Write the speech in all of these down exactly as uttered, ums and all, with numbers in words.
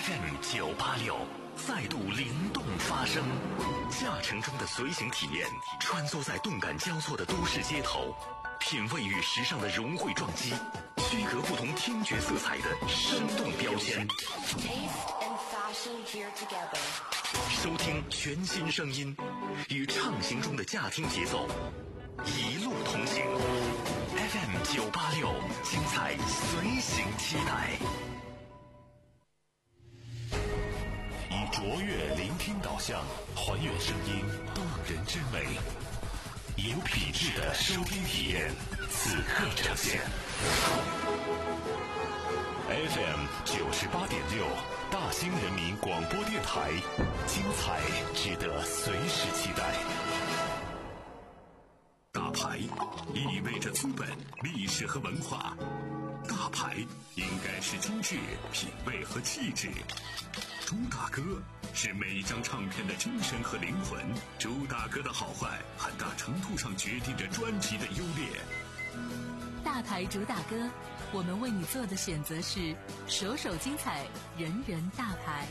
F M 九八六再度灵动发声，驾乘中的随行体验，穿梭在动感交错的都市街头，品味与时尚的融汇撞击，区隔不同听觉色彩的生动标签。收听全新声音，与畅行中的驾听节奏，一路同行。F M 九八六，精彩随行期待。以卓越聆听导向，还原声音动人之美，有品质的收听体验，此刻呈现。F M 九十八点六，大兴人民广播电台，精彩值得随时期待。大牌意味着资本、历史和文化，大牌应该是精致、品味和气质。朱大哥是每一张唱片的精神和灵魂，朱大哥的好坏很大程度上决定着专辑的优劣。 大牌主打歌，我们为你做的选择是首首精彩，人人大牌。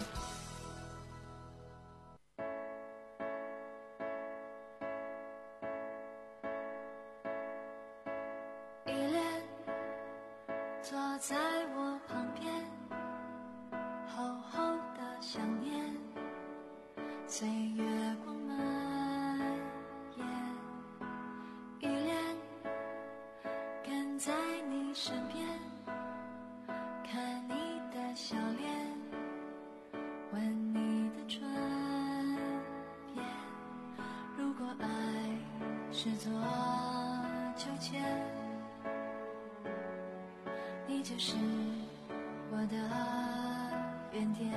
依恋坐在我旁边，厚厚的想念，随月光蔓延。依恋跟在你身边，看你的笑脸，吻你的唇边。如果爱是座秋千，你就是我的原点。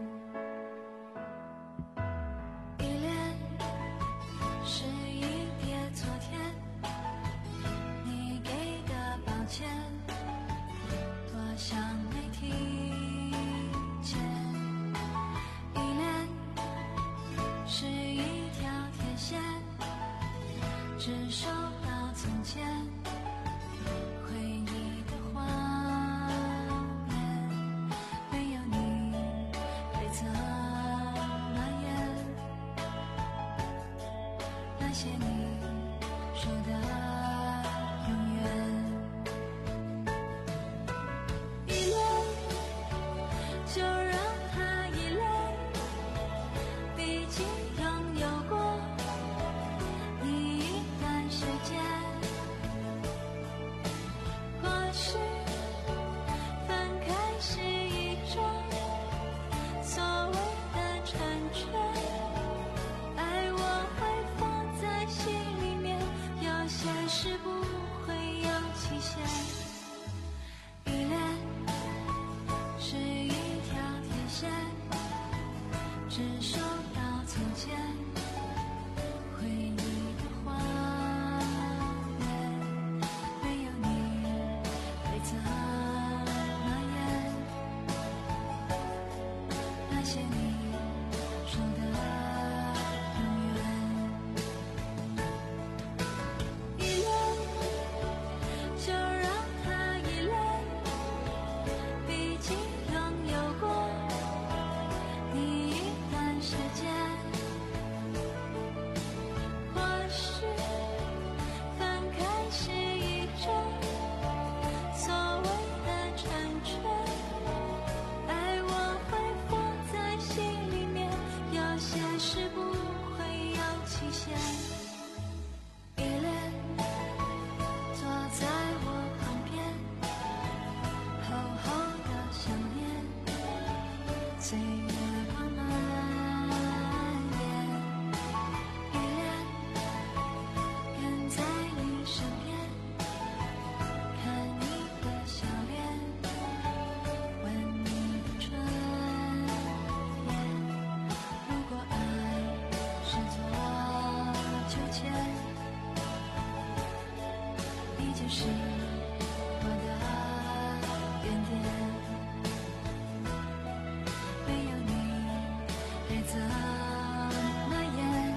依恋是一叠昨天你给的抱歉，多想没听见。依恋是一条铁线，只收到从前回忆的画面，没有你未曾蔓延，那些你说的永远。依恋就让它依恋，毕竟拥有过你一段时间。或许分开是一种所谓的成全，爱我会放在心里面，有些事不会有期限。依恋是一条铁线，只收到从前回忆的画面，没有你未曾蔓延，那些你说的永远。依恋就让它依恋，毕竟拥有过你一段时间。或许分开是一种所谓的成全，爱我会放在心里面，有些事不会有期限。依恋坐在我旁边，厚厚的想念，随月光蔓延。依恋跟在你身边，看你的笑脸，吻你的唇边。如果爱是座秋千，你就是我的原点。没有你该怎么演，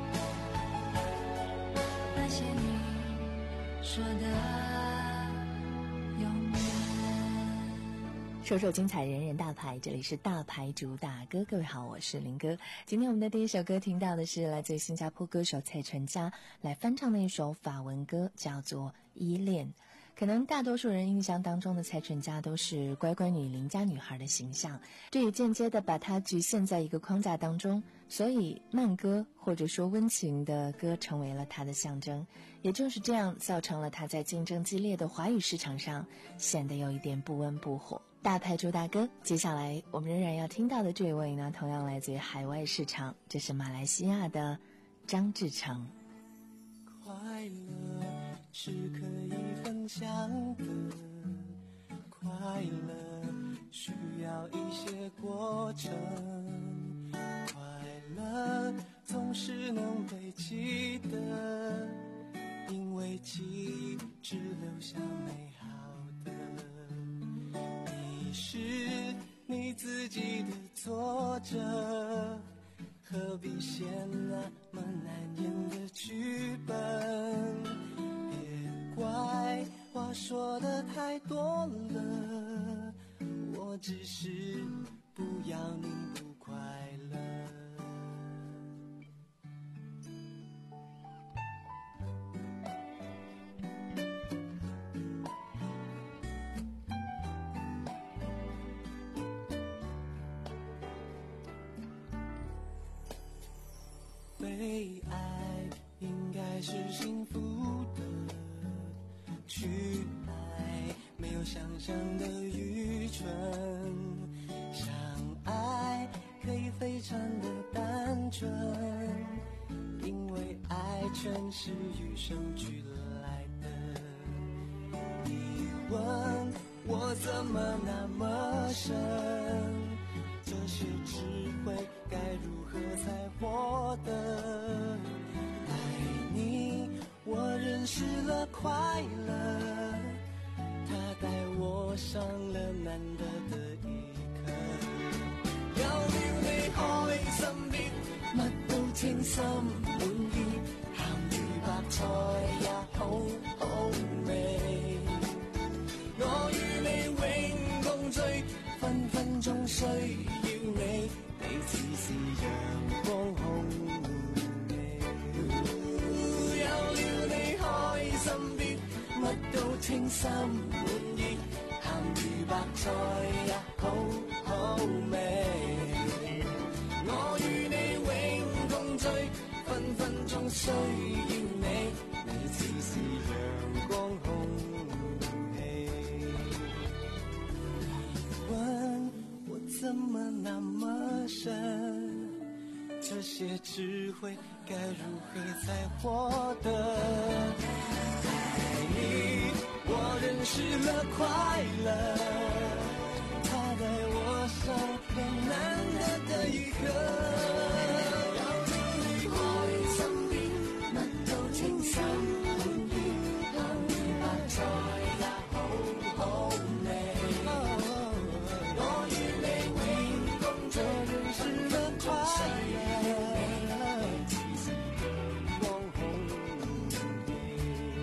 那些你说的永远。 首首精彩，人人大牌，这里是大牌主打歌。各位好，我是林哥。今天我们的第一首歌听到的是来自新加坡歌手蔡淳佳来翻唱的一首法文歌，叫做《依恋》。可能大多数人印象当中的蔡淳佳都是乖乖女邻家女孩的形象，这也间接的把她局限在一个框架当中，所以慢歌或者说温情的歌成为了她的象征。也就是这样造成了她在竞争激烈的华语市场上显得有一点不温不火。大牌主打歌，接下来我们仍然要听到的这位呢，同样来自于海外市场，这是马来西亚的张志成。 快乐是可以分享的，快乐需要一些过程，快乐总是能被记得，因为记忆只留下美好的。你是你自己的作者，何必写那么难演的剧本？别怪话说的太多了，我只是不要你不快乐。被爱应该是幸福的，去爱没有想象的愚蠢，相爱可以非常的单纯，因为爱全是与生俱来的。你问我怎么那么深，这些智慧该如何才获得？爱你，我认识了快乐，它带我上了難得的一刻。有了你開心啲，乜都稱心滿意，鹹魚白菜也好好味。我與你永共聚，分分鐘需要你，彼此是陽光空氣。有了你開心啲，乜都稱心滿意，鹹魚白菜也好好味。我與你永共聚，分分鐘需要你，彼此是陽光空氣。問我怎麼那麼深，這些智慧該如何才獲得？愛你，我認識了快樂，它帶我上了難得的一刻。有了你開心啲，乜都稱心滿意，鹹魚白菜也好好味。我與你永共聚，認識了快樂，似是陽光空氣。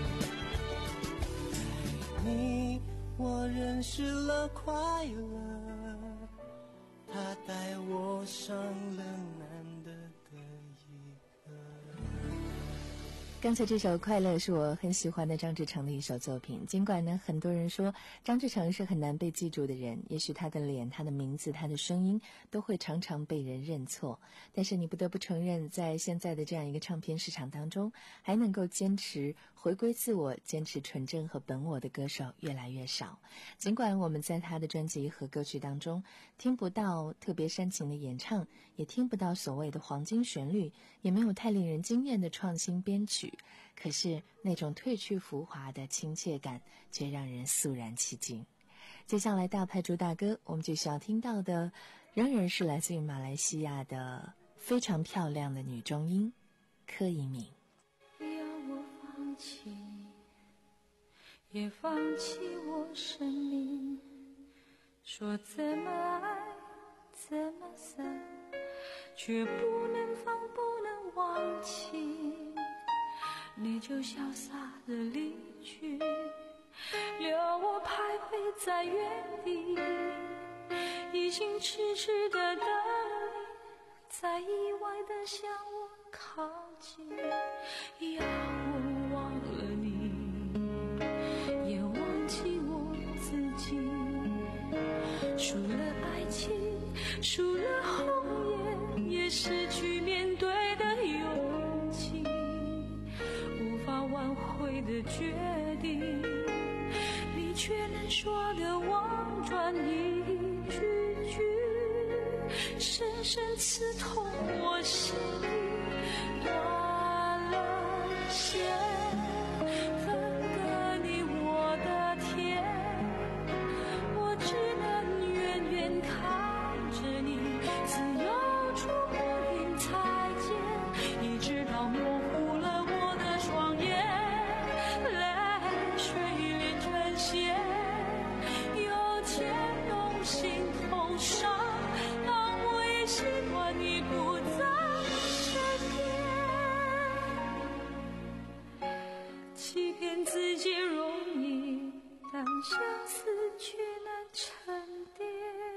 愛你，我認識了快樂，它帶我上了難得的一刻。 剛才這首《快樂》是我很喜歡的張志成的一首作品，儘管呢很多人說張志成是很難被記住的人，也許他的臉、他的名字、他的聲音都會常常被人認錯，但是你不得不承認，在現在的這樣一個唱片市場當中，還能夠堅持回歸自我、堅持純正和本我的歌手越來越少。儘管我們在他的專輯和歌曲當中聽不到特別煽情的演唱，也聽不到所謂的黃金旋律，也沒有太令人驚豔的創新編曲，可是那種褪去浮華的親切感卻讓人肅然起敬。接下來大牌主打歌，我們就需要聽到的仍然是來自於馬來西亞的非常漂亮的女中音柯以敏。 要我放棄也放棄我生命，說怎麼愛怎麼散，卻不能放不能忘記，你就瀟灑地離去，留我徘徊在原地。 一心痴痴的等你，在意外的向我靠近，要我忘了你，也忘记我自己。输了爱情，输了红颜，也失去面对的勇气，无法挽回的决定，你却能说的婉转一句句，深深刺痛我心里。断了线，分割你我的天，我只能远远看着你自由出没云彩间，一直到模糊了我的双眼，泪水连成线，又牵动心头伤，当我也习惯你不在身边，欺骗自己容易，但相思却难沉淀。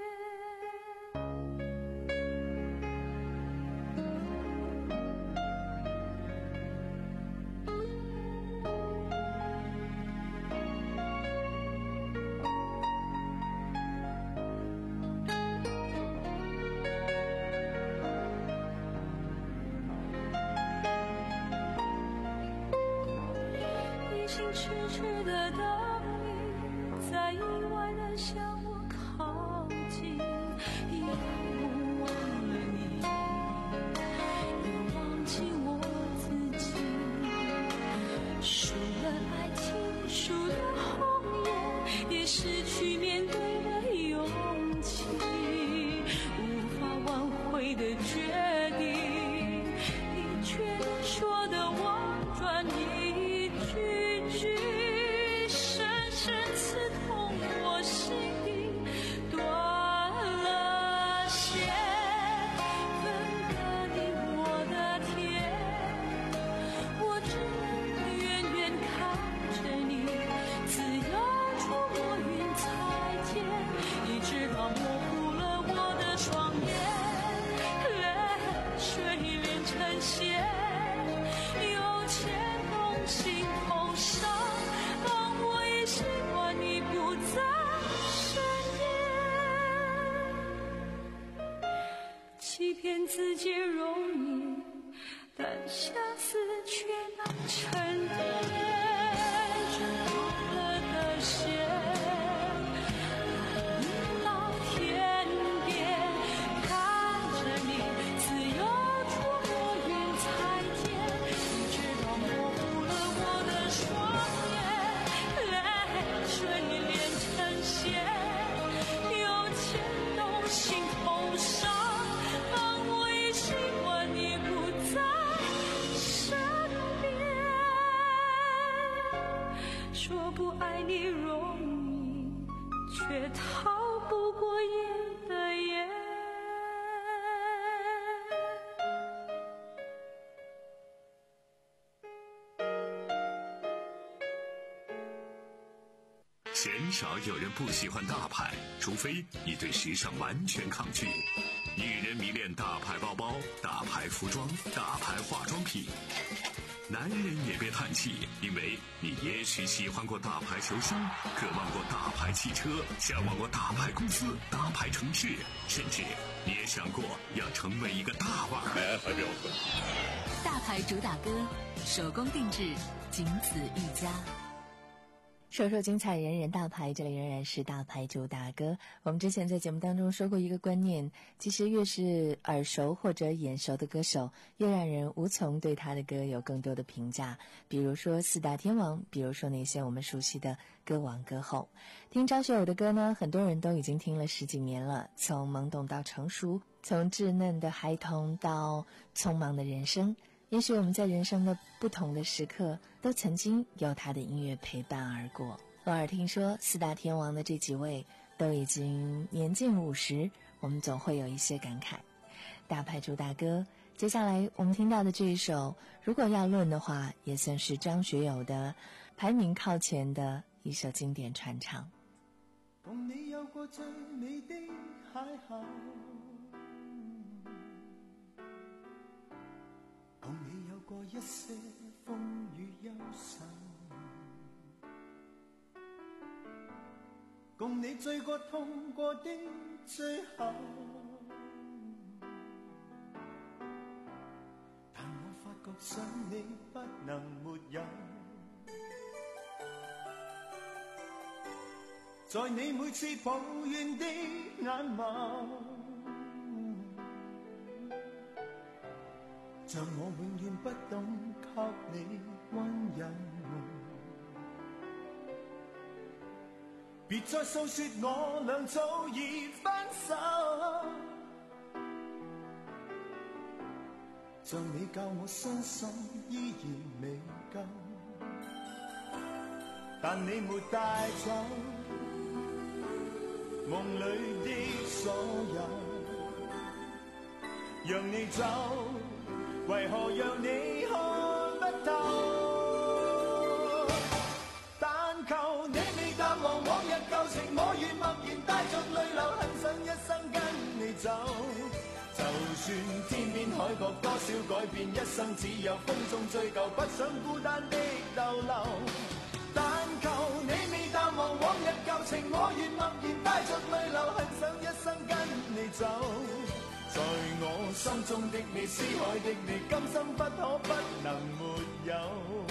一心痴痴的等你，在意外的向我靠近，要我忘了你，也忘记我自己。输了爱情，输了红颜，也失去面对的勇气，无法挽回的决定，你却能说的婉转一句句，深深刺痛我心底。断了线，分割你我的天，我只能远远看着你自由出没云彩间，一直到模糊了我的双眼，泪水连成线，又牵动心头伤，当我也习惯你不在身边，欺骗自己容易，但相思却难沉淀。缠好了的线，引到天边，看着你自由出没云彩间，一直到模糊了我的双眼，泪水连成线，又牵动心头伤，当我也习惯你不在身边，说不爱你容易，却逃不过眼的眼。 鲜少有人不喜欢大牌，除非你对时尚完全抗拒。女人迷恋大牌包包、大牌服装、大牌化妆品。男人也别叹气，因为你也许喜欢过大牌球星，渴望过大牌汽车，向往过大牌公司、大牌城市，甚至你也想过要成为一个大腕。哎，还没有喝。 大牌主打歌，手工定制，仅此一家。首首精彩，人人大牌，这里仍然是大牌主打歌。我们之前在节目当中说过一个观念，其实越是耳熟或者眼熟的歌手，越让人无从对他的歌有更多的评价。比如说四大天王，比如说那些我们熟悉的歌王歌后。听张学友的歌呢，很多人都已经听了十几年了，从懵懂到成熟，从稚嫩的孩童到匆忙的人生。也许我们在人生的不同的时刻，都曾经有他的音乐陪伴而过。偶尔听说四大天王的这几位都已经年近五十，我们总会有一些感慨。大牌主打歌，接下来我们听到的这一首，如果要论的话，也算是张学友的排名靠前的一首经典传唱。 共你有有過最美的邂逅，共你有過一些風雨憂愁，共你醉過痛過的最後，但我發覺想你不能沒有，在你每次抱怨的眼眸，像我永遠不懂給你溫柔，別再訴說我倆早已分手，像你教我傷心依然未夠，但你沒帶走夢裏的所有，讓你走，為何讓你看不透？但求你未淡忘往日舊情，我願默然帶着淚流，很想一生跟你走。就算天邊海角多少改變，一生只有風中追究，不想孤單的逗留。但求你未淡忘往日舊情，我願默然帶着淚流，很想一生跟你走。在我心中的你，思海的你，今生不可不能沒有。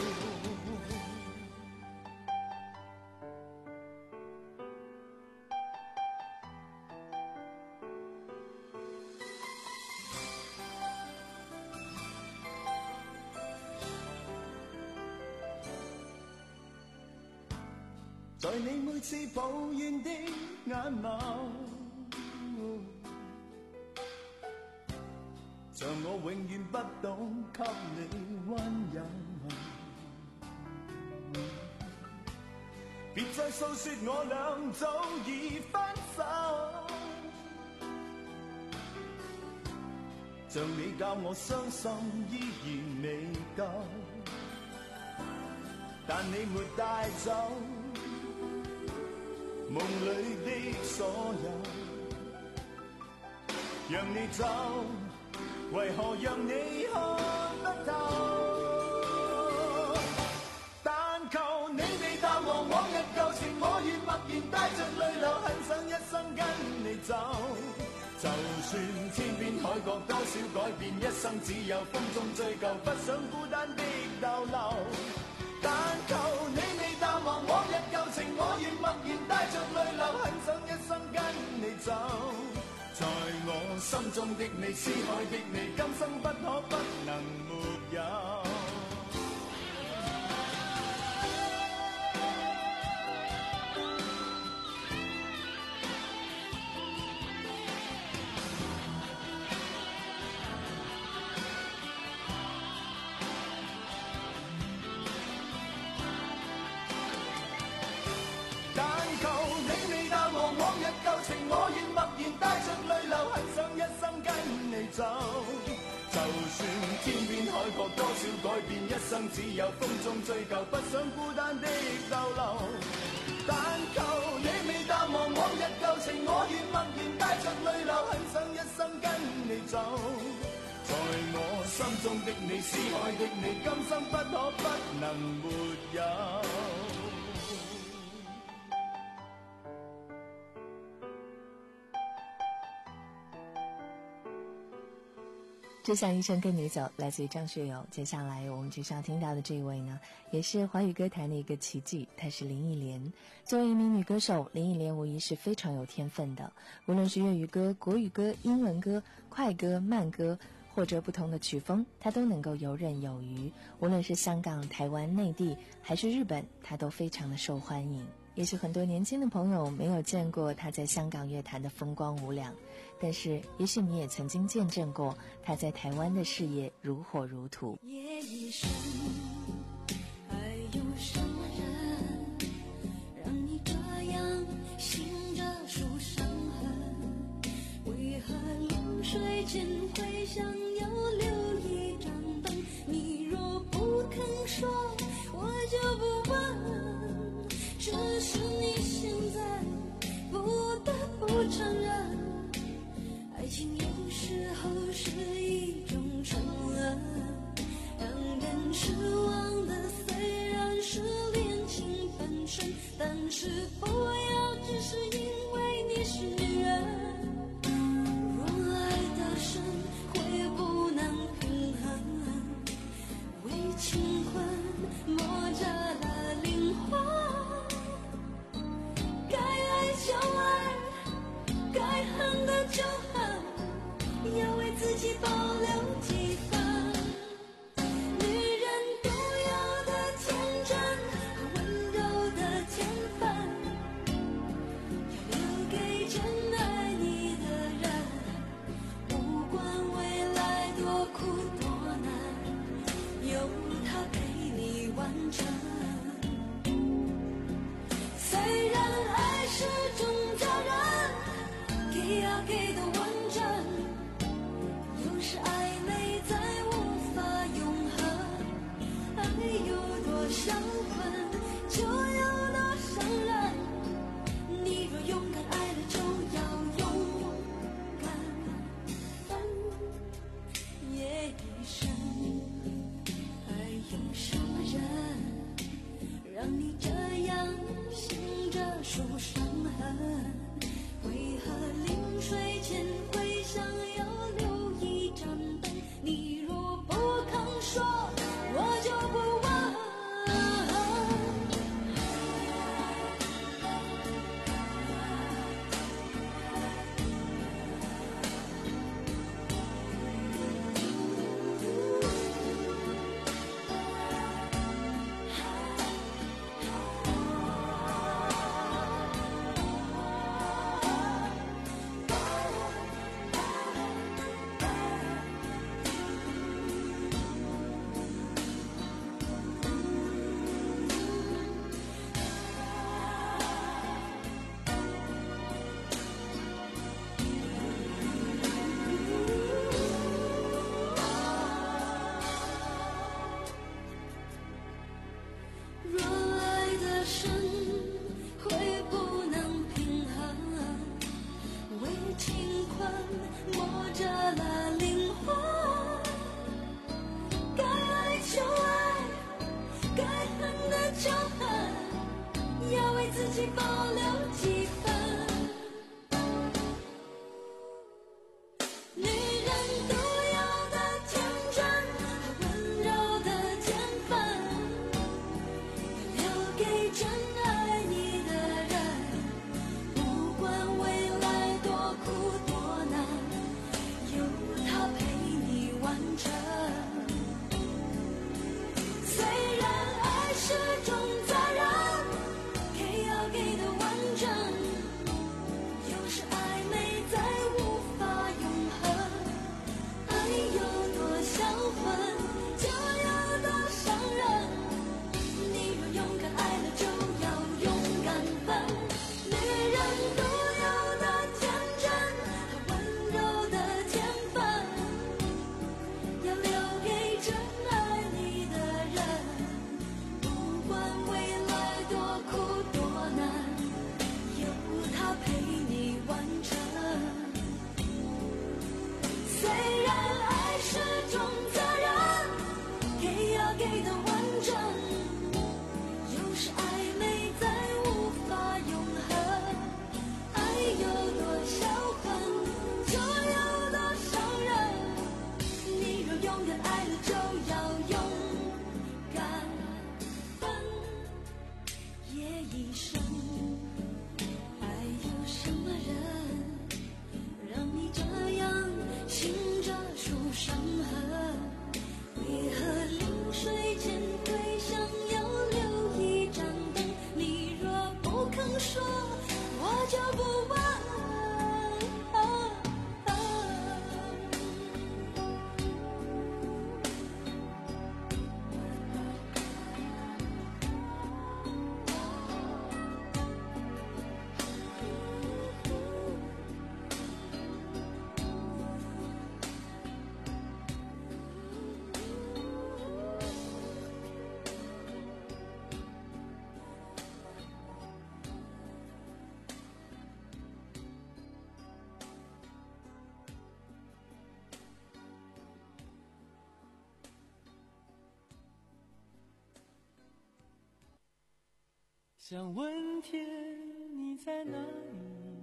在你每次抱怨的眼眸，像我永遠不懂給你溫柔，別再訴說我倆早已分手，像你教我傷心依然未夠，但你沒帶走夢裏的所有，讓你走，為何讓你看不透？但求你未淡忘往日舊情，我願默然帶着淚流，很想一生跟你走。就算天邊海角多少改變，一生只有風中追究，不想孤單的逗留。但求你未淡忘往日舊情，我願默然帶着淚流，很想一生跟你走。在我心中的你，思海的你，今生不可不能沒有。舊情我願默然帶着淚流，很想一生跟你走。就算天邊海角多少改變，一生只有風中追究，不想孤單的逗留。但求你未淡忘往日舊情，我願默然帶着淚流，很想一生跟你走。在我心中的你，思海的你，今生不可不能沒有。 只想一生跟你走，来自于张学友。接下来我们即将听到的这一位呢，也是华语歌坛的一个奇迹，她是林忆莲。作为一名女歌手，林忆莲无疑是非常有天分的，无论是粤语歌、国语歌、英文歌、快歌、慢歌，或者不同的曲风，她都能够游刃有余。无论是香港、台湾、内地还是日本，她都非常的受欢迎。也许很多年轻的朋友没有见过他在香港乐坛的风光无两，但是也许你也曾经见证过他在台湾的事业如火如荼。 夜已深，还有什么人让你这样醒着数伤痕？为何流水间会想要留一盏灯？你若不肯说，我就不问。只是你现在不承认，爱情有时候是一种沉沦，让人失望的虽然是恋情本身，但是不要只是因为你是女人。若爱得深，会不能平衡，为情困磨折了灵魂。该爱就爱，该恨的就恨，要为自己保留几分。女人独有的天真和温柔的天分，要留给真爱你的人。不管未来多苦多难，有他陪你完成。虽然爱是种责任，给要给的完整，有时暧昧再无法永恒。爱有多销魂，就有多伤人。你若勇敢爱了，就要勇敢也一生。爱有什么人，让你这样醒着数伤痕？为何临睡前会想要留一盏灯？你若不肯说，我就不问。若爱得深，会不能平衡，为情困磨折了灵魂。该爱就爱，该恨的就恨，要为自己保留几分。女人独有的天真和温柔的天分，留给真爱你的人。不管未来多苦多难，有他陪你完成。虽然爱是种责任，给要给的完整，有时暧昧再无法永恒。爱有多销魂，就有多伤人。你若勇敢爱了，就要勇敢分。女人独有的天真和温柔的天分，要留给真爱你的人。不管未来多苦多难，有他陪你完成。虽然爱是种责任，给要给的完整，有时暧昧再无法永恒。爱有多销魂，就有多伤人。你若勇敢爱了，就要勇敢分也一生。爱有什么人，让你这样醒着数伤痕？为何临睡前会想要留一盏灯？你若不肯说，我就不问。 想问天你在哪里，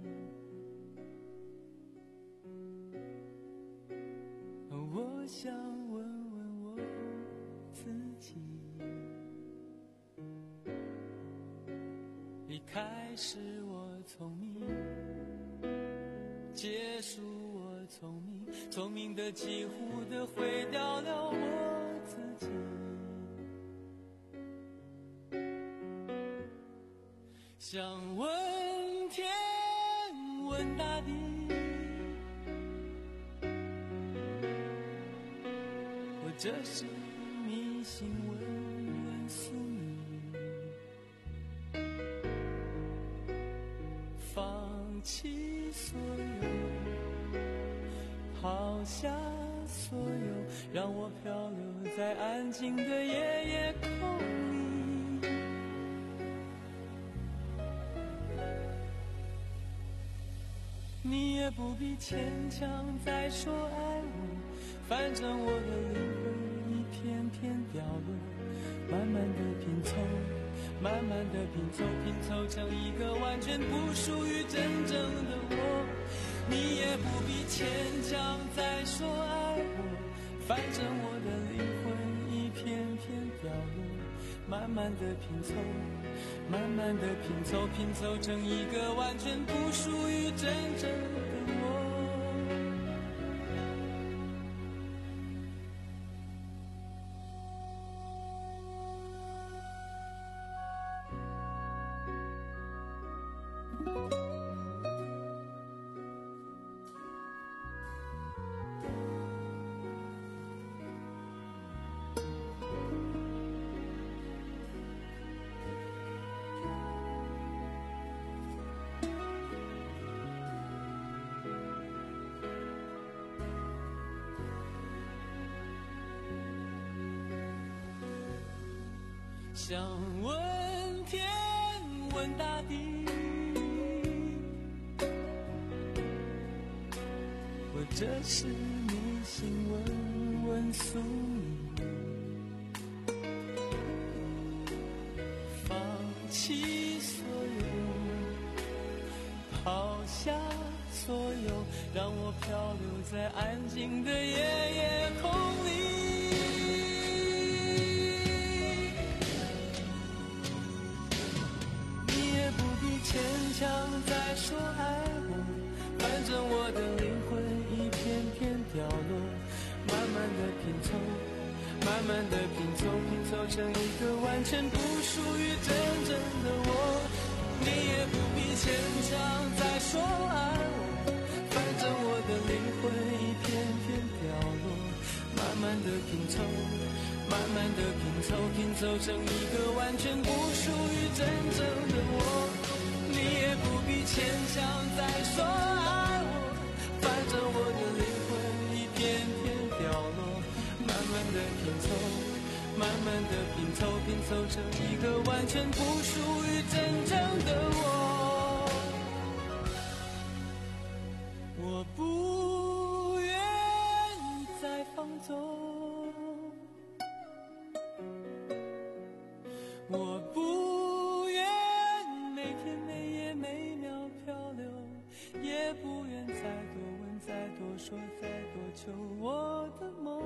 我想问问我自己，一开始我聪明，结束我聪明，聪明的几乎的毁掉了我自己。想问天问大地，或者是迷信问问宿命，放弃所有，抛下所有，让我漂流在安静的夜夜空里。你也不必牵强再说爱我，反正我的灵魂一片片掉落，慢慢的拼凑，慢慢的拼凑，拼凑成一个完全不属于真正的我。你也不必牵强再说爱我，反正我的灵魂一片片掉落，慢慢的拼凑，慢慢的拼凑，拼凑成一个完全不属于真正的我。想问天问大地，或者是迷信问问宿命，放弃所有，抛下所有，让我漂流在安静的夜夜空里。牵强再说爱我，反正我的灵魂一片片掉落，慢慢的拼凑，慢慢的拼凑，拼凑成一个完全不属于真正的我。你也不必牵强再说爱我，反正我的灵魂一片片掉落，慢慢的拼凑，慢慢的拼凑，拼凑成一个完全不属于真正的我。你也不必牵强再说爱我，反正我的灵魂一片片掉落，慢慢的拼凑，慢慢的拼凑，拼凑成一个完全不属于真正的我。我不愿再放纵，我不愿每天每夜每秒漂流，也不愿再多问再多说再多求我的梦。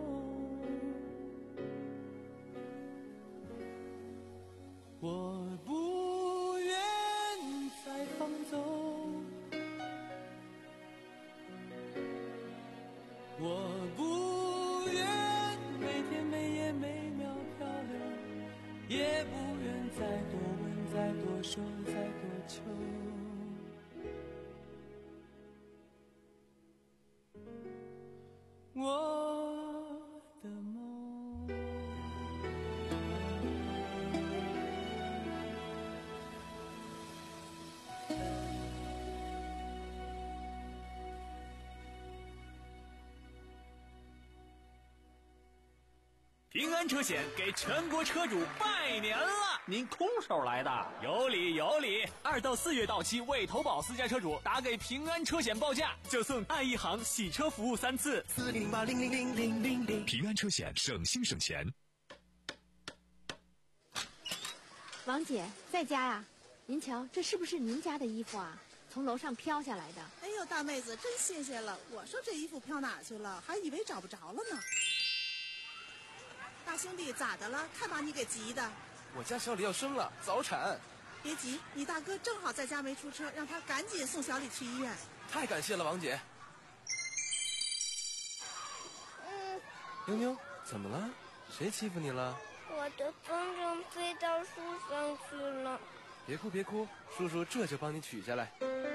我不愿再放纵，我不愿每天每夜每秒漂流，也不愿再多问再多说再多求我的梦。 平安车险给全国车主拜年了！ 您空手来的？ 有理有理！二到四月到期未投保私家车主，打给平安车险报价，就送爱一行洗车服务三次。 四零零八零零零零零零。 平安车险省心省钱。 王姐在家呀？您瞧，这是不是您家的衣服啊？从楼上飘下来的。 哎呦，大妹子，真谢谢了！我说这衣服飘哪儿去了，还以为找不着了呢。大兄弟，咋的了？看把你给急的。 我家小李要生了，早产。 别急，你大哥正好在家没出车，让他赶紧送小李去医院。 太感谢了，王姐。 嗯。 妞妞，怎么了？谁欺负你了？ 我的风筝飞到树上去了。 别哭别哭，叔叔这就帮你取下来。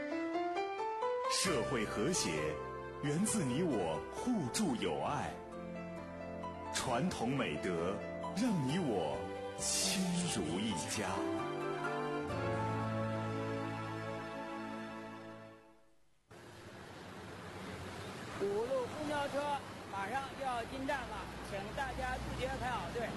社会和谐源自你我互助友爱，传统美德让你我亲如一家。 五路公交车马上就要进站了，请大家自觉排好队。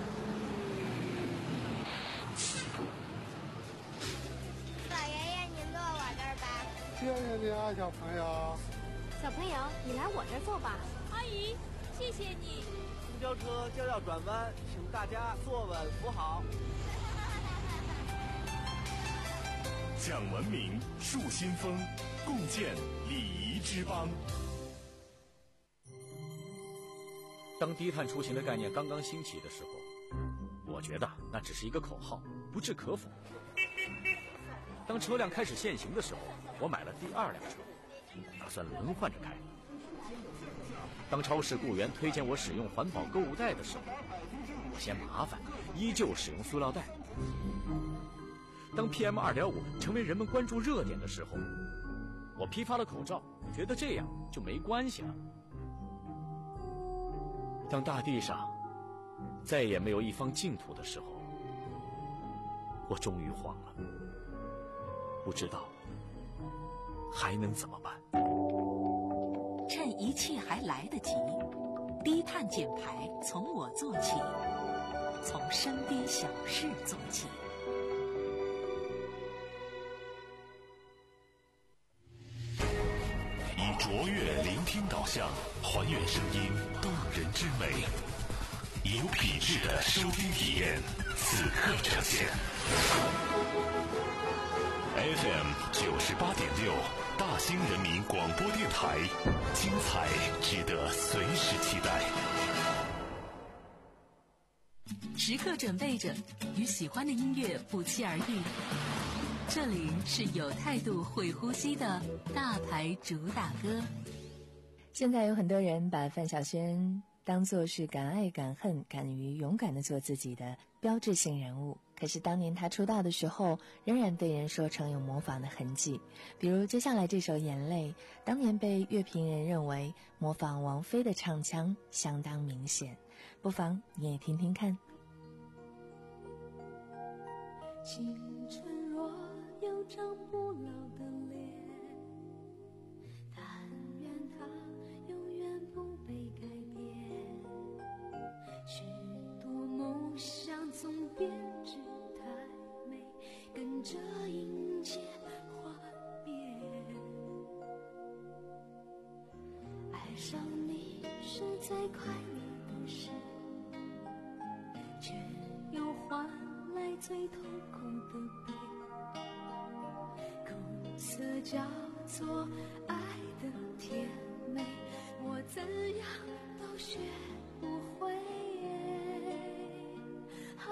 老爷爷，您坐我这儿吧。 谢谢你啊，小朋友。 小朋友，你来我这儿坐吧。 阿姨，谢谢你。 公交车将要转弯，请大家坐稳扶好。 讲文明，树新风，共建礼仪之邦。 当低碳出行的概念刚刚兴起的时候，我觉得那只是一个口号，不置可否。当车辆开始限行的时候，我买了第二辆车，打算轮换着开。当超市雇员推荐我使用环保购物袋的时候，我嫌麻烦，依旧使用塑料袋。当 P M 二点五 成为人们关注热点的时候，我批发了口罩，觉得这样就没关系了。当大地上再也没有一方净土的时候，我终于慌了，不知道还能怎么办。 趁一切还来得及，低碳减排从我做起，从身边小事做起。 以卓越聆听导向，还原声音动人之美，以有品质的收听体验，此刻呈现。F M 九十八点六，大兴人民广播电台，精彩值得随时期待。 时刻准备着，与喜欢的音乐不期而遇。这里是有态度、会呼吸的大牌主打歌。 现在有很多人把范晓萱当作是敢爱敢恨、敢于勇敢地做自己的标志性人物，可是当年她出道的时候，仍然被人说成有模仿的痕迹。比如接下来这首《眼泪》，当年被乐评人认为模仿王菲的唱腔相当明显，不妨你也听听看。 青春若有张不老的脸，但愿它永远不被改变。许多梦想总编织太美，跟着迎接幻灭。爱上你是最快乐的事，却又换来最痛苦的别。苦涩叫做爱的甜美，我怎样都学不会。啊，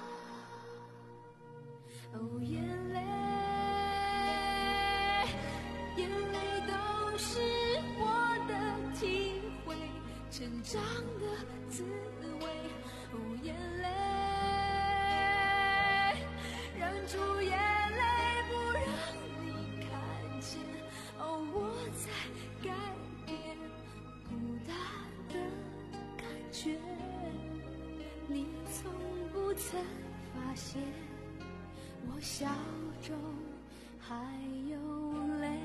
哦，眼泪，眼泪都是我的体会，成长的滋味。哦，眼泪，忍住眼泪不让你看见。哦，我在改变孤单的感觉，你从不曾发现我笑中还有泪。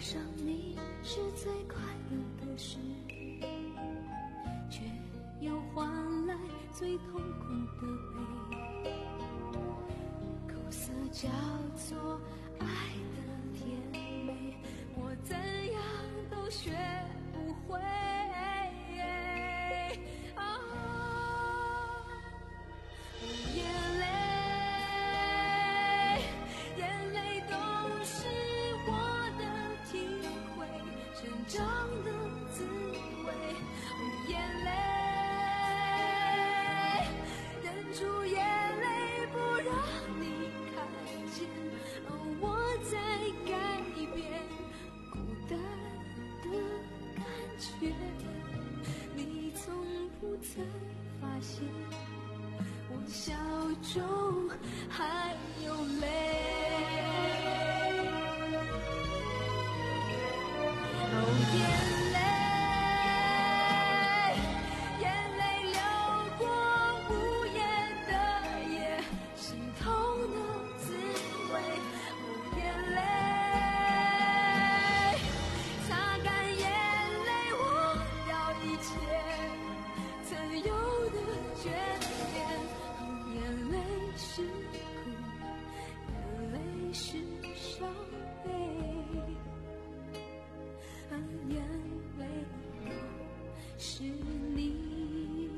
上你是最快乐的事，却又换来最痛苦的悲。苦涩叫做爱的甜美，我怎样都学不会。啊，眼泪。成长的滋味，眼泪，忍住眼泪不让你看见，我在改变孤单的感觉。你从不曾发现，我笑中还有泪。眼泪，眼泪流过无言的夜，心痛的滋味。眼泪，擦干眼泪，忘掉一切曾有的眷恋。眼泪是苦，眼泪是伤悲。眼泪是你，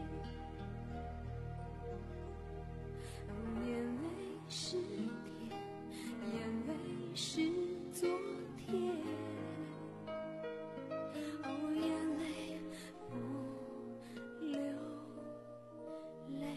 眼泪是甜，眼泪是昨天，哦，眼泪不流泪。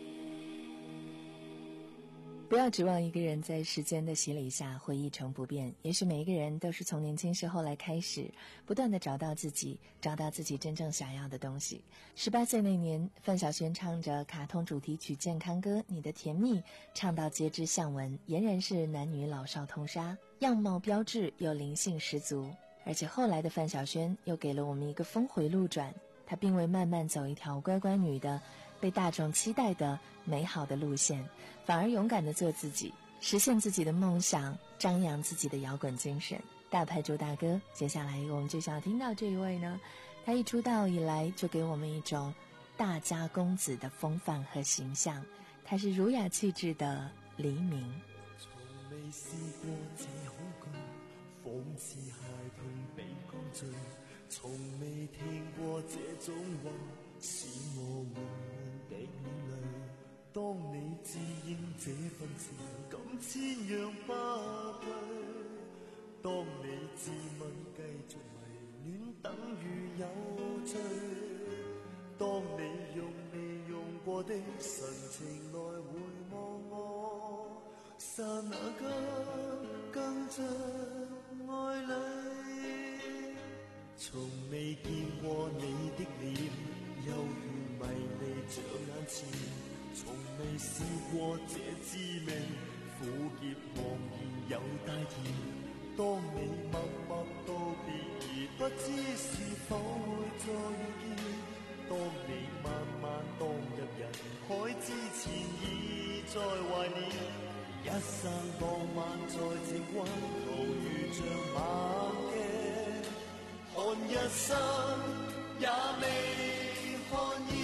不要指望一个人在时间的洗礼下会一成不变，也许每一个人都是从年轻时候来开始，不断地找到自己，找到自己真正想要的东西。十八岁那年，范晓萱唱着卡通主题曲健康歌《你的甜蜜》，唱到皆知巷闻，俨然是男女老少通杀，样貌标致又灵性十足。而且后来的范晓萱又给了我们一个峰回路转，她并未慢慢走一条乖乖女的被大众期待的美好的路线，反而勇敢地做自己，实现自己的梦想，张扬自己的摇滚精神。大牌周大哥，接下来我们就想听到这一位呢，他一出道以来就给我们一种大家公子的风范和形象，他是儒雅气质的黎明。 从未试过这恐惧，仿似孩童被灌醉，从未听过这种话，使我悶悶的眼淚。當你自認這份情感千樣不對，當你自問繼續迷戀等於有罪，當你用未用過的神情來回望我，剎那間更像愛侶。從未見過你的臉，猶如迷離像眼前，從未試過這滋味，苦澀茫然又帶甜。當你默默道別而不知是否會再遇見，當你慢慢當入人海之前已在懷念，一生浪漫在情關頭如像猛鏡，看一生也未看厭。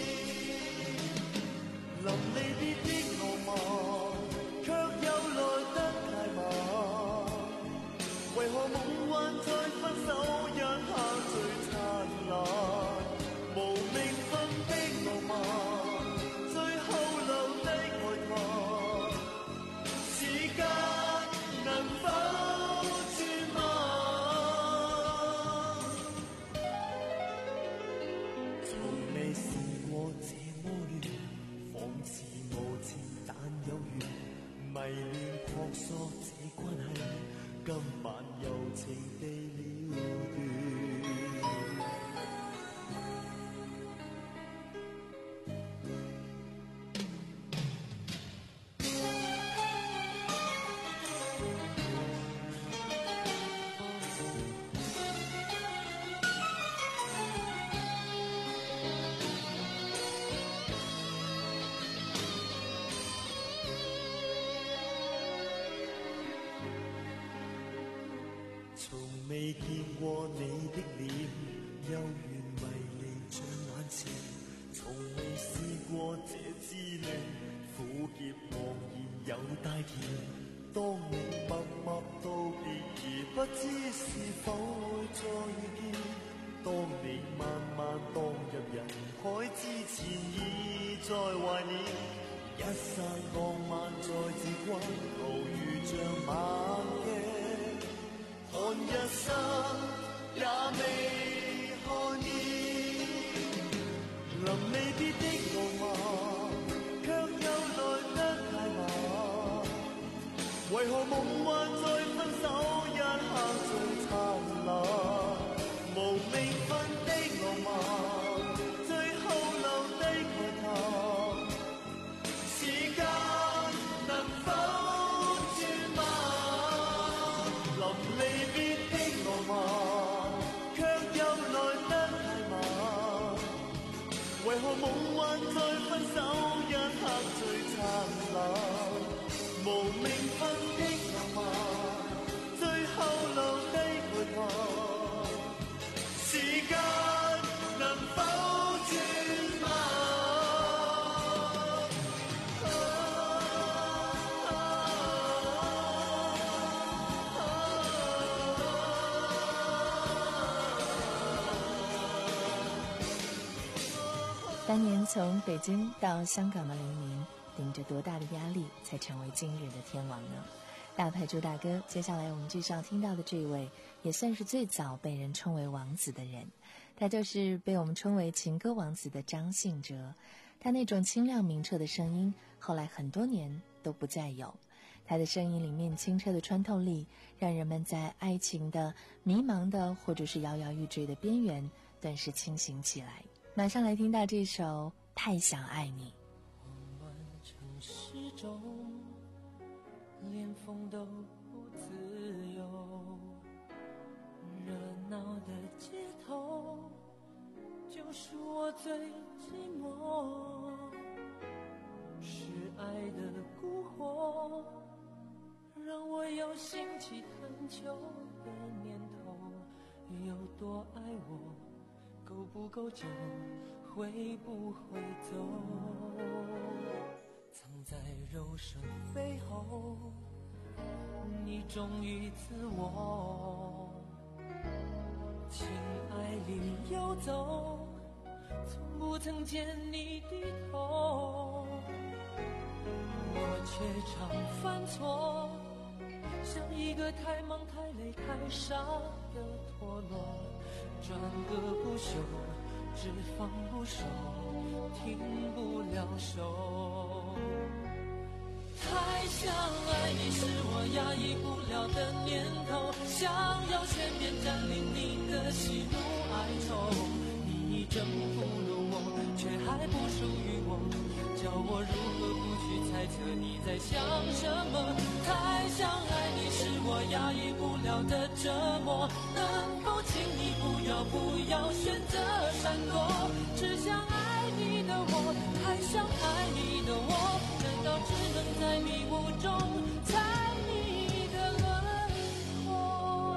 臨離別的浪漫，卻又來得太慢。為何夢幻在分手一刻最燦爛？無名分的浪漫，最後留低愛戀。時間能否轉慢？從未試過這麼亂。仿似無情但有緣，迷戀撲朔這關係，今晚柔情地了斷。從未見過你的臉，幽怨迷離像眼前，從未試過這滋味，苦澀茫然有帶甜。當你默默道別而不知是否會再遇見，當你慢慢蕩入人海之前已在懷念，一剎浪漫在自關頭如像晚鏡，看一生也未看見，臨離別的浪漫卻又來得太晚，為何夢幻在分手一刻最燦爛，無名分的浪漫最後留低慨嘆，時間能否轉慢，臨離別的浪漫卻又來得太晚，為何夢幻在分手一刻最燦爛，無名分的浪漫最後留低慨嘆，時間能否轉慢，啊啊当年从北京到香港的黎明，顶着多大的压力才成为今日的天王呢？大牌朱大哥，接下来我们继续要听到的这位也算是最早被人称为王子的人，他就是被我们称为情歌王子的张信哲。他那种清亮明澈的声音后来很多年都不再有，他的声音里面清澈的穿透力让人们在爱情的迷茫的或者是摇摇欲坠的边缘顿时清醒起来。马上来听到这首太想爱你。 始终连风都不自由，热闹的街头就是我最寂寞，是爱的蛊惑让我有兴起很久的念头，有多爱我，够不够久，会不会走，藏在柔声背后，你忠于自我，情爱里游走，从不曾见你低头，我却常犯错，像一个太忙太累太傻的陀螺，转个不休，只放不收，停不了手。太想爱你是我压抑不了的念头，想要全面占领你的喜怒哀愁，你征服了我，却还不属于我，叫我如何不去猜测你在想什么。太想爱你是我压抑不了的折磨，能否请你不要不要选择闪躲，只想爱你的我，太想爱你的我，难道只能在迷雾中猜你的轮廓。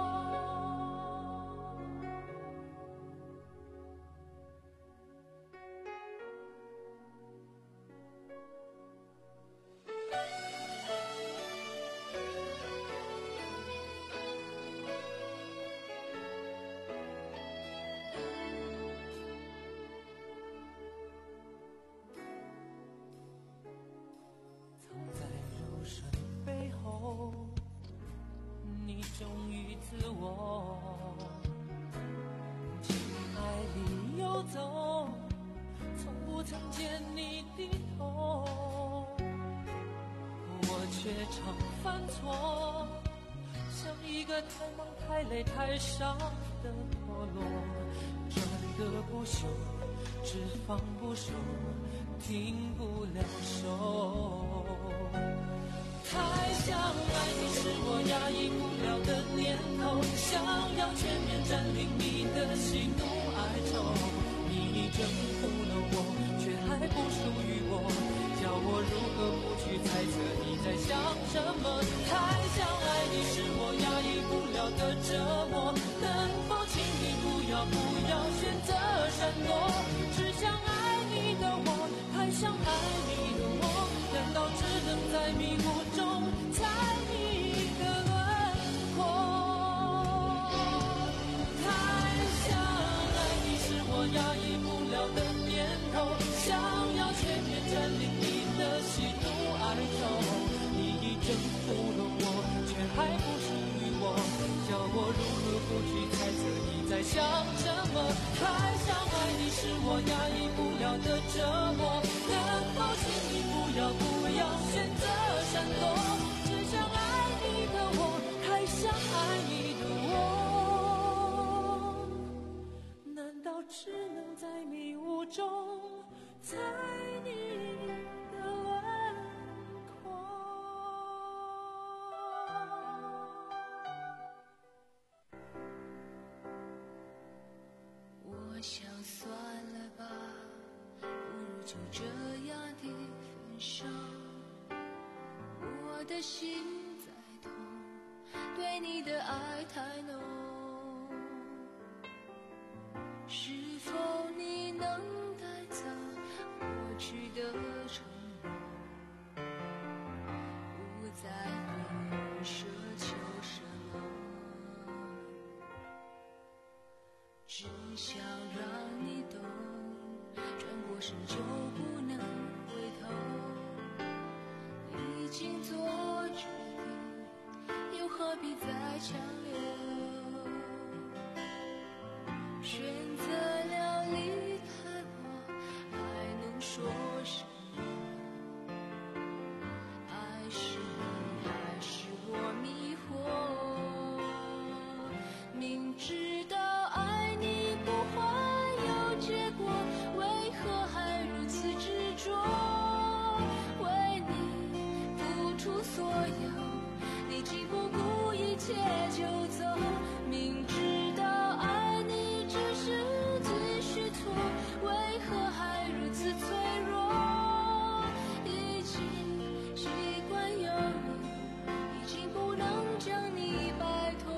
你忠于自我，情爱里游走，从不曾见你低头，我却常犯错，像一个太忙太累太傻的陀螺，转个不休，只放不收，停不了手。太想爱你是我压抑不了的念头，想要全面占领你的喜怒哀愁，你征服了我，却还不属于我，叫我如何不去猜测你在想什么。太想爱你是我压抑不了的折磨，能否请你不要不要选择闪躲？只想爱你的我，还想爱你的我，难道只能在迷雾中猜你的轮廓？太想爱你是我压抑不了的念头，想要全面占领你的喜怒哀愁。你已征服了我，却还不属于我，叫我如何不去猜测你在想什么？太想爱你是我压抑不了的折磨，能否请你不要不要选择闪躲？只想爱你的我，还想爱你的我，难道只能在迷雾中猜你的轮廓？我想算了吧，不如就这样的分手。我的心在痛，对你的爱太浓，是否你能带走过去的承诺，不再对我奢求什么，只想让你懂，转过身就不能回头，已经做决定，又何必再强留？选择了离开我，还能说什么？爱是你还是我迷惑？明知道爱你不会有结果，为何还如此执着？为你付出所有，你竟不顾一切就走。明知道爱你只是最虚脱，为何还如此脆弱？已经习惯有你，已经不能将你摆脱。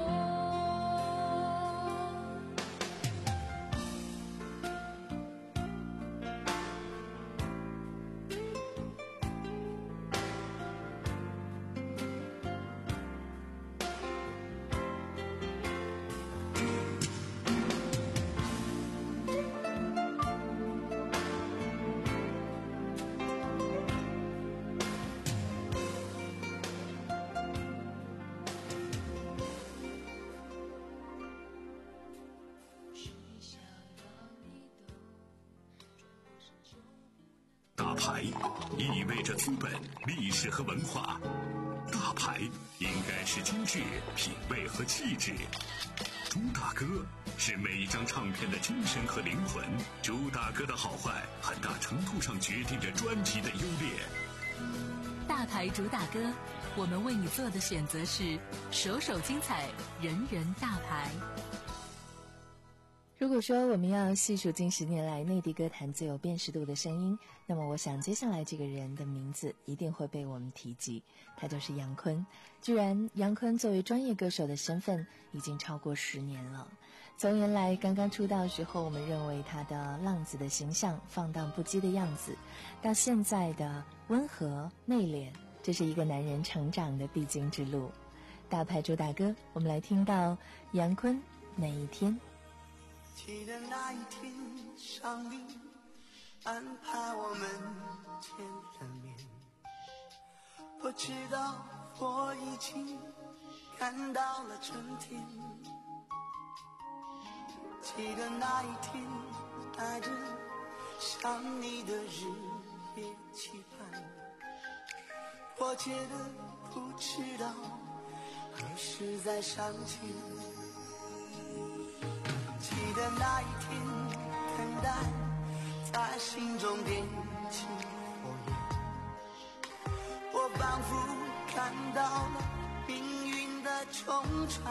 大牌意味着资本、历史和文化，大牌应该是精致、品味和气质。朱大哥是每一张唱片的精神和灵魂，朱大哥的好坏很大程度上决定着专辑的优劣。 大牌主打歌，我们为你做的选择是首首精彩，人人大牌。 如果说我们要细数近十年来内地歌坛最有辨识度的声音，那么我想接下来这个人的名字一定会被我们提及，他就是杨坤。居然杨坤作为专业歌手的身份已经超过十年了。从原来刚刚出道时候我们认为他的浪子的形象，放荡不羁的样子，到现在的温和内敛，这是一个男人成长的必经之路。大牌主打歌，我们来听到杨坤那一天。 记得那一天上帝安排我们见了面，我知道我已经看到了春天。记得那一天带着想你的日夜期盼，迫切的不知道何时再相见。记得那一天等待在心中点起火焰，我仿佛看到了命运的冲撞。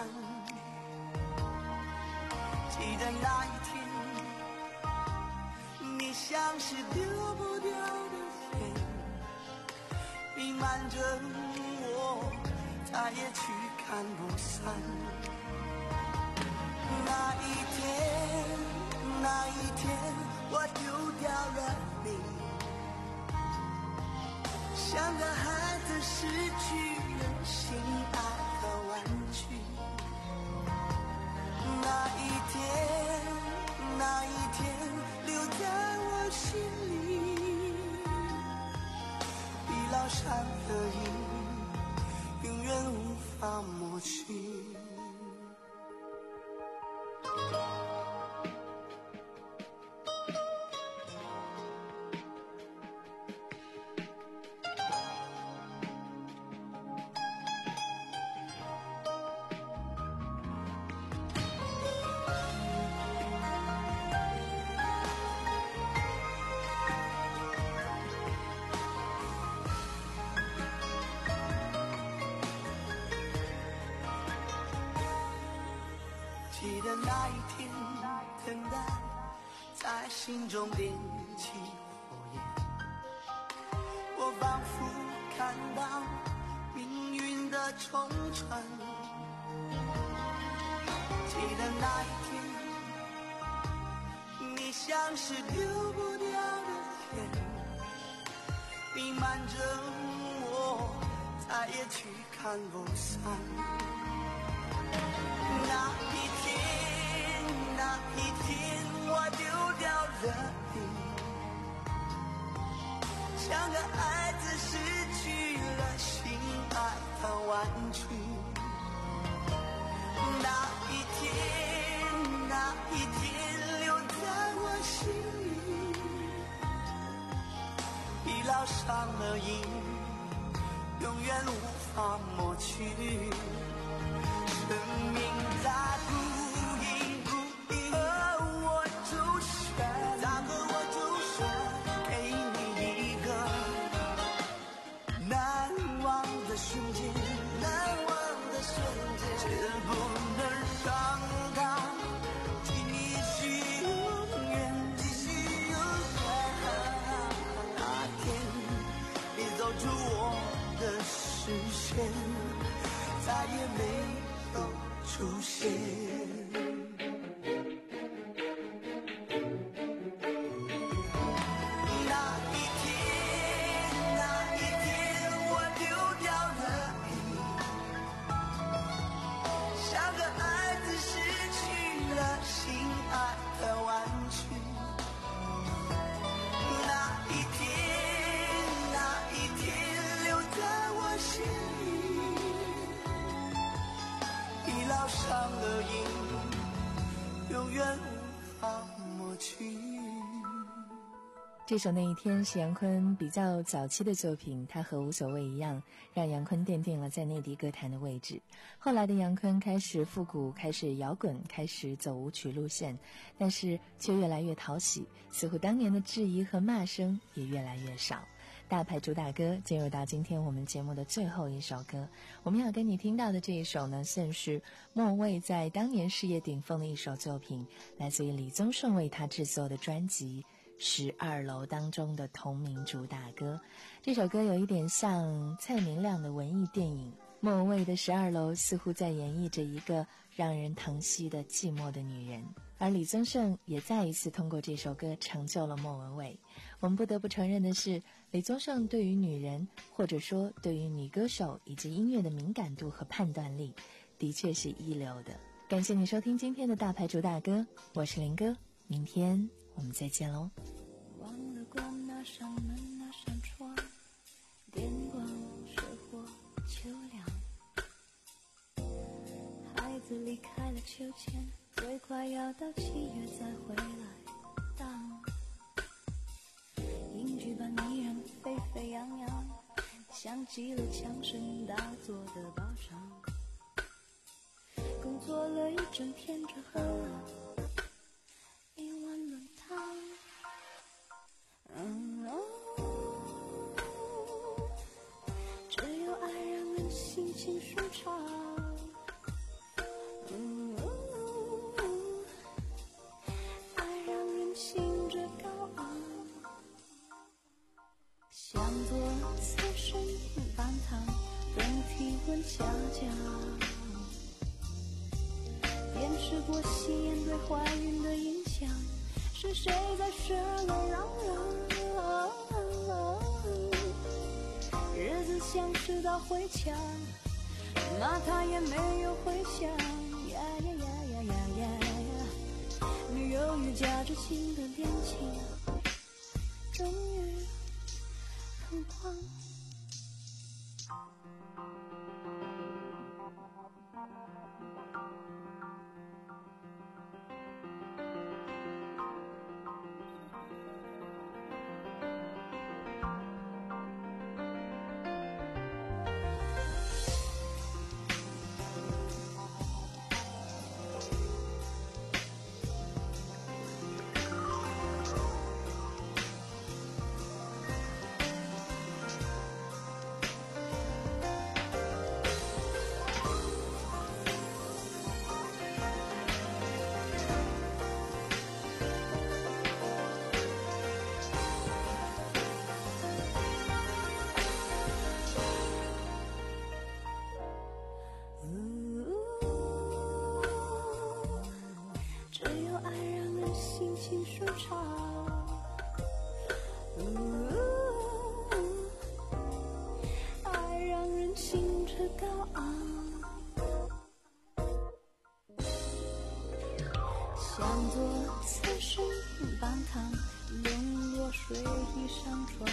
记得那一天你像是丢不掉的线，弥漫着我再也驱赶不散。 那一天，那一天，我丢掉了你，像个孩子失去了心爱的玩具。那一天，那一天，留在我心里，已烙上了印，永远无法抹去。记得那一天，等待在心中点起火焰，我仿佛看到命运的冲传。记得那一天，你像是丢不掉的天，弥漫着我，再也去看不散。那一天，那一天，我丢掉了你，像个孩子失去了心爱的玩具。那一天，那一天，留在我心里，已烙上了印，永远无法抹去。生命在不应不应，而我就选，那个我就选，给你一个难忘的瞬间，难忘的瞬间，却不能让它继续永远，继续永远。那天你走出我的视线，再也没出现。那一天，那一天，我丢掉了你，像个孩子失去了心爱的玩具。那一天，那一天，留在我心里，已烙上了印，永远无法抹去。 这首《那一天》是杨坤比较早期的作品，他和无所谓一样，让杨坤奠定了在内地歌坛的位置。后来的杨坤开始复古，开始摇滚，开始走舞曲路线，但是却越来越讨喜，似乎当年的质疑和骂声也越来越少。大牌主打歌进入到今天我们节目的最后一首歌，我们要跟你听到的这一首呢，算是莫文蔚在当年事业顶峰的一首作品，来自于李宗盛为他制作的专辑十二楼当中的同名主打歌。这首歌有一点像蔡明亮的文艺电影，莫文蔚的十二楼似乎在演绎着一个让人疼惜的寂寞的女人，而李宗盛也再一次通过这首歌成就了莫文蔚。我们不得不承认的是，李宗盛对于女人，或者说对于女歌手以及音乐的敏感度和判断力的确是一流的。感谢你收听今天的大牌主打歌，我是林哥，明天我们再见喽。 忘了关那扇门那扇窗，电光射过秋凉，孩子离开了秋千，最快要到七月再回来荡，英剧般依然沸沸扬扬，像极了枪声大作的靶场，工作了一整天，这喝了一碗冷汤。嗯哦，只有爱让人心情舒畅。嗯哦，爱让人兴致高昂，向左侧身半躺，等体温下降，边吃过夕怀孕的音响，是谁在热闹嚷嚷？日子像是道回墙，骂他也没有回响。呀呀呀呀呀呀呀！女友与夹着心的恋情，终于疯狂。向左此时半躺，用落水衣上妆，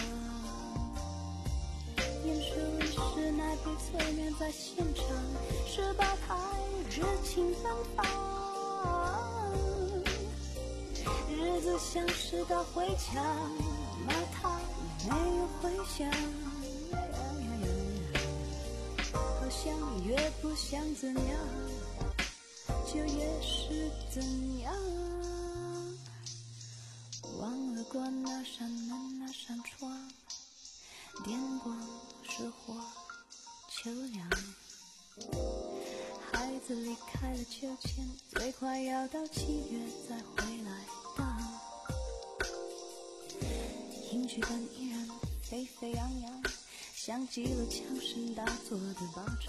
眼神是那杯催眠在现场，十八台热情奔放，日子像是道回墙，骂他没有回响，好像越不想怎样，就越是怎样。忘了关那扇门那扇窗，电光石火秋凉。孩子离开了秋千，最快要到七月再回来荡。英剧本依然沸沸扬扬，像极了枪声大作的靶场。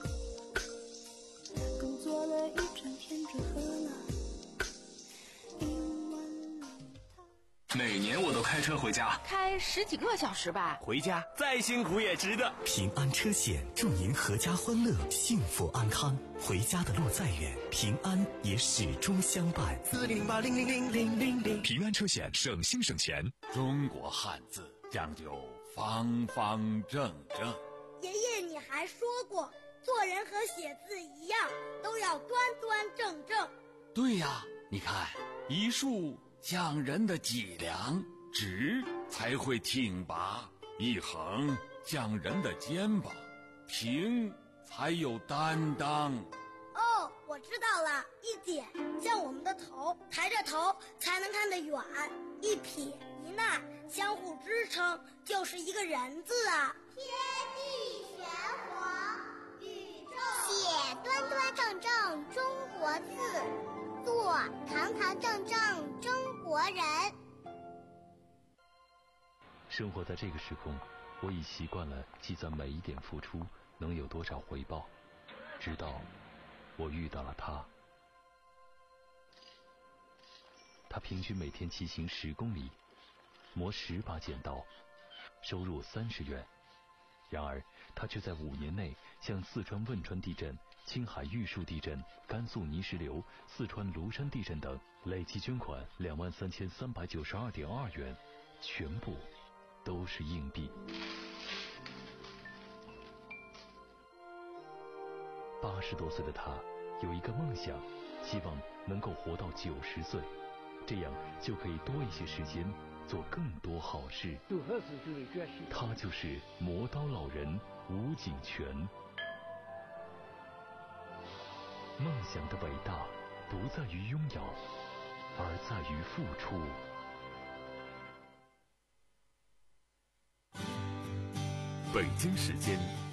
工作了一整天，只喝了一碗浓汤。 每年我都开车回家， 开十几个小时吧， 回家再辛苦也值得。 平安车险祝您阖家欢乐，幸福安康。回家的路再远，平安也始终相伴。 四零零八零零零零零零， 平安车险，省心省钱。 中国汉字讲究方方正正。 爷爷，你还说过，做人和写字一样，都要端端正正。 对呀，你看，一竖像人的脊梁，直才会挺拔；一横像人的肩膀，平才有担当。 哦，我知道了，一点像我们的头，抬着头才能看得远；一撇一捺相互支撑，就是一个人字啊。 天地玄黄，宇宙写端端正正中国字，做堂堂正正中国人。 生活在这个时空，我已习惯了计算每一点付出能有多少回报，直到我遇到了他。他平均每天骑行十公里，磨十把剪刀，收入三十元。然而他却在五年内向四川汶川地震、青海玉树地震、甘肃泥石流、四川庐山地震等累计捐款两万三千三百九十二点二元，全部都是硬币。八十多岁的他有一个梦想，希望能够活到九十岁，这样就可以多一些时间做更多好事。他就是磨刀老人吴景全。梦想的伟大不在于拥有，而在于付出。 北京时间